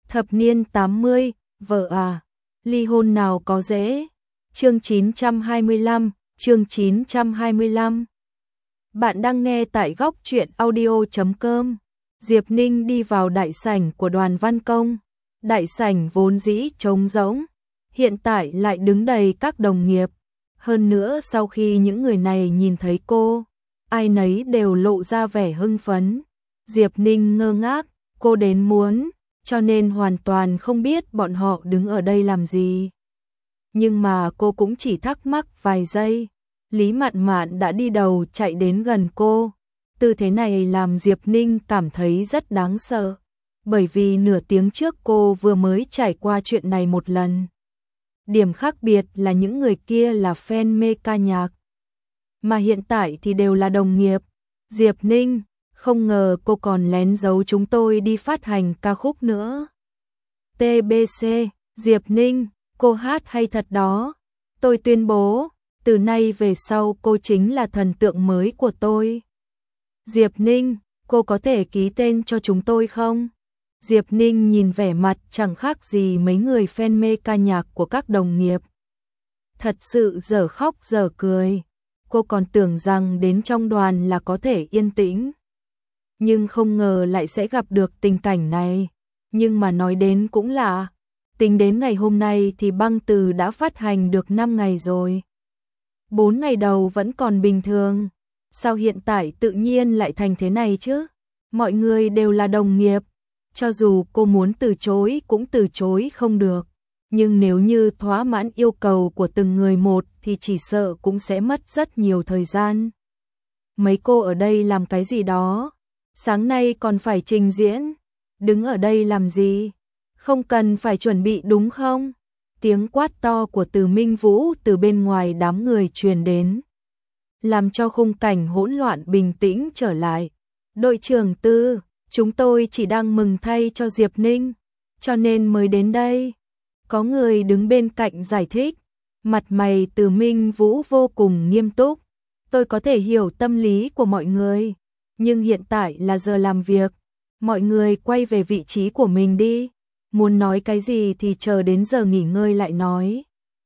Thập niên 80, vợ à, ly hôn nào có dễ. Chương 925, chương 925. Bạn đang nghe tại góc truyện audio.com. Diệp Ninh đi vào đại sảnh của Đoàn Văn Công. Đại sảnh vốn dĩ trống rỗng, hiện tại lại đứng đầy các đồng nghiệp. Hơn nữa sau khi những người này nhìn thấy cô, ai nấy đều lộ ra vẻ hưng phấn. Diệp Ninh ngơ ngác, cô đến muốn, cho nên hoàn toàn không biết bọn họ đứng ở đây làm gì. Nhưng mà cô cũng chỉ thắc mắc vài giây. Lý Mạn Mạn đã đi đầu chạy đến gần cô. Tư thế này làm Diệp Ninh cảm thấy rất đáng sợ, bởi vì nửa tiếng trước cô vừa mới trải qua chuyện này một lần. Điểm khác biệt là những người kia là fan mê ca nhạc, mà hiện tại thì đều là đồng nghiệp. Diệp Ninh, không ngờ cô còn lén giấu chúng tôi đi phát hành ca khúc nữa. TBC, Diệp Ninh, cô hát hay thật đó. Tôi tuyên bố, từ nay về sau cô chính là thần tượng mới của tôi. Diệp Ninh, cô có thể ký tên cho chúng tôi không? Diệp Ninh nhìn vẻ mặt chẳng khác gì mấy người fan mê ca nhạc của các đồng nghiệp. Thật sự dở khóc dở cười. Cô còn tưởng rằng đến trong đoàn là có thể yên tĩnh, nhưng không ngờ lại sẽ gặp được tình cảnh này. Nhưng mà nói đến cũng lạ, tính đến ngày hôm nay thì băng từ đã phát hành được 5 ngày rồi. 4 ngày đầu vẫn còn bình thường, sao hiện tại tự nhiên lại thành thế này chứ? Mọi người đều là đồng nghiệp, cho dù cô muốn từ chối cũng từ chối không được. Nhưng nếu như thỏa mãn yêu cầu của từng người một thì chỉ sợ cũng sẽ mất rất nhiều thời gian. Mấy cô ở đây làm cái gì đó? Sáng nay còn phải trình diễn, đứng ở đây làm gì? Không cần phải chuẩn bị đúng không? Tiếng quát to của Từ Minh Vũ từ bên ngoài đám người truyền đến, làm cho khung cảnh hỗn loạn bình tĩnh trở lại. Đội trưởng Tư, chúng tôi chỉ đang mừng thay cho Diệp Ninh, cho nên mới đến đây. Có người đứng bên cạnh giải thích, mặt mày Từ Minh Vũ vô cùng nghiêm túc. Tôi có thể hiểu tâm lý của mọi người, nhưng hiện tại là giờ làm việc, mọi người quay về vị trí của mình đi. Muốn nói cái gì thì chờ đến giờ nghỉ ngơi lại nói.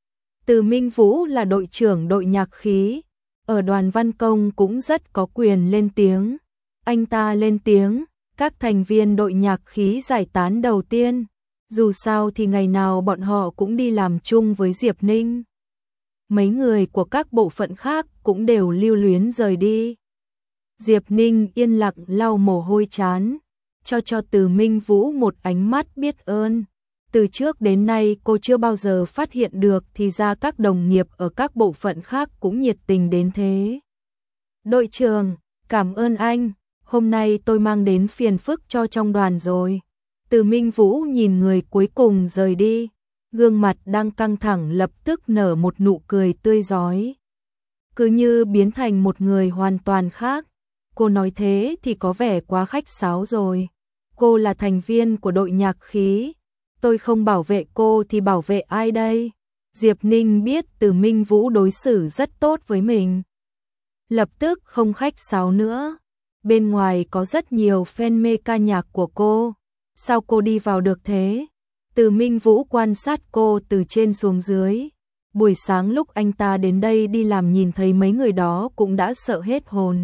Từ Minh Vũ là đội trưởng đội nhạc khí, ở Đoàn Văn Công cũng rất có quyền lên tiếng. Anh ta lên tiếng, các thành viên đội nhạc khí giải tán đầu tiên. Dù sao thì ngày nào bọn họ cũng đi làm chung với Diệp Ninh. Mấy người của các bộ phận khác cũng đều lưu luyến rời đi. Diệp Ninh yên lặng lau mồ hôi trán, cho Từ Minh Vũ một ánh mắt biết ơn. Từ trước đến nay cô chưa bao giờ phát hiện được thì ra các đồng nghiệp ở các bộ phận khác cũng nhiệt tình đến thế. Đội trưởng, cảm ơn anh, hôm nay tôi mang đến phiền phức cho trong đoàn rồi. Từ Minh Vũ nhìn người cuối cùng rời đi, gương mặt đang căng thẳng lập tức nở một nụ cười tươi rói, cứ như biến thành một người hoàn toàn khác. Cô nói thế thì có vẻ quá khách sáo rồi. Cô là thành viên của đội nhạc khí, tôi không bảo vệ cô thì bảo vệ ai đây? Diệp Ninh biết Từ Minh Vũ đối xử rất tốt với mình, lập tức không khách sáo nữa. Bên ngoài có rất nhiều fan mê ca nhạc của cô, sao cô đi vào được thế? Từ Minh Vũ quan sát cô từ trên xuống dưới. Buổi sáng lúc anh ta đến đây đi làm nhìn thấy mấy người đó cũng đã sợ hết hồn.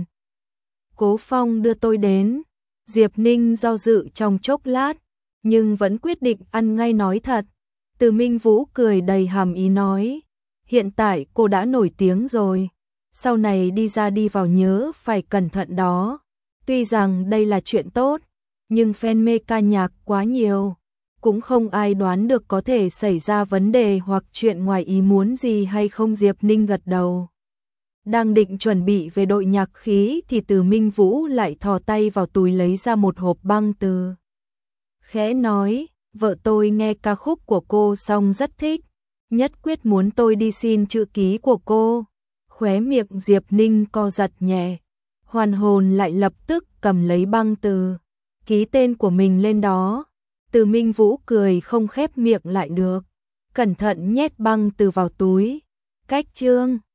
Cố Phong đưa tôi đến. Diệp Ninh do dự trong chốc lát, nhưng vẫn quyết định ăn ngay nói thật. Từ Minh Vũ cười đầy hàm ý nói, hiện tại cô đã nổi tiếng rồi, sau này đi ra đi vào nhớ phải cẩn thận đó. Tuy rằng đây là chuyện tốt, nhưng fan mê ca nhạc quá nhiều, cũng không ai đoán được có thể xảy ra vấn đề hoặc chuyện ngoài ý muốn gì hay không. Diệp Ninh gật đầu, đang định chuẩn bị về đội nhạc khí thì Từ Minh Vũ lại thò tay vào túi lấy ra một hộp băng từ. Khẽ nói, vợ tôi nghe ca khúc của cô xong rất thích, nhất quyết muốn tôi đi xin chữ ký của cô. Khóe miệng Diệp Ninh co giật nhẹ, hoàn hồn lại lập tức cầm lấy băng từ, ký tên của mình lên đó. Từ Minh Vũ cười không khép miệng lại được, cẩn thận nhét băng từ vào túi. Cách chương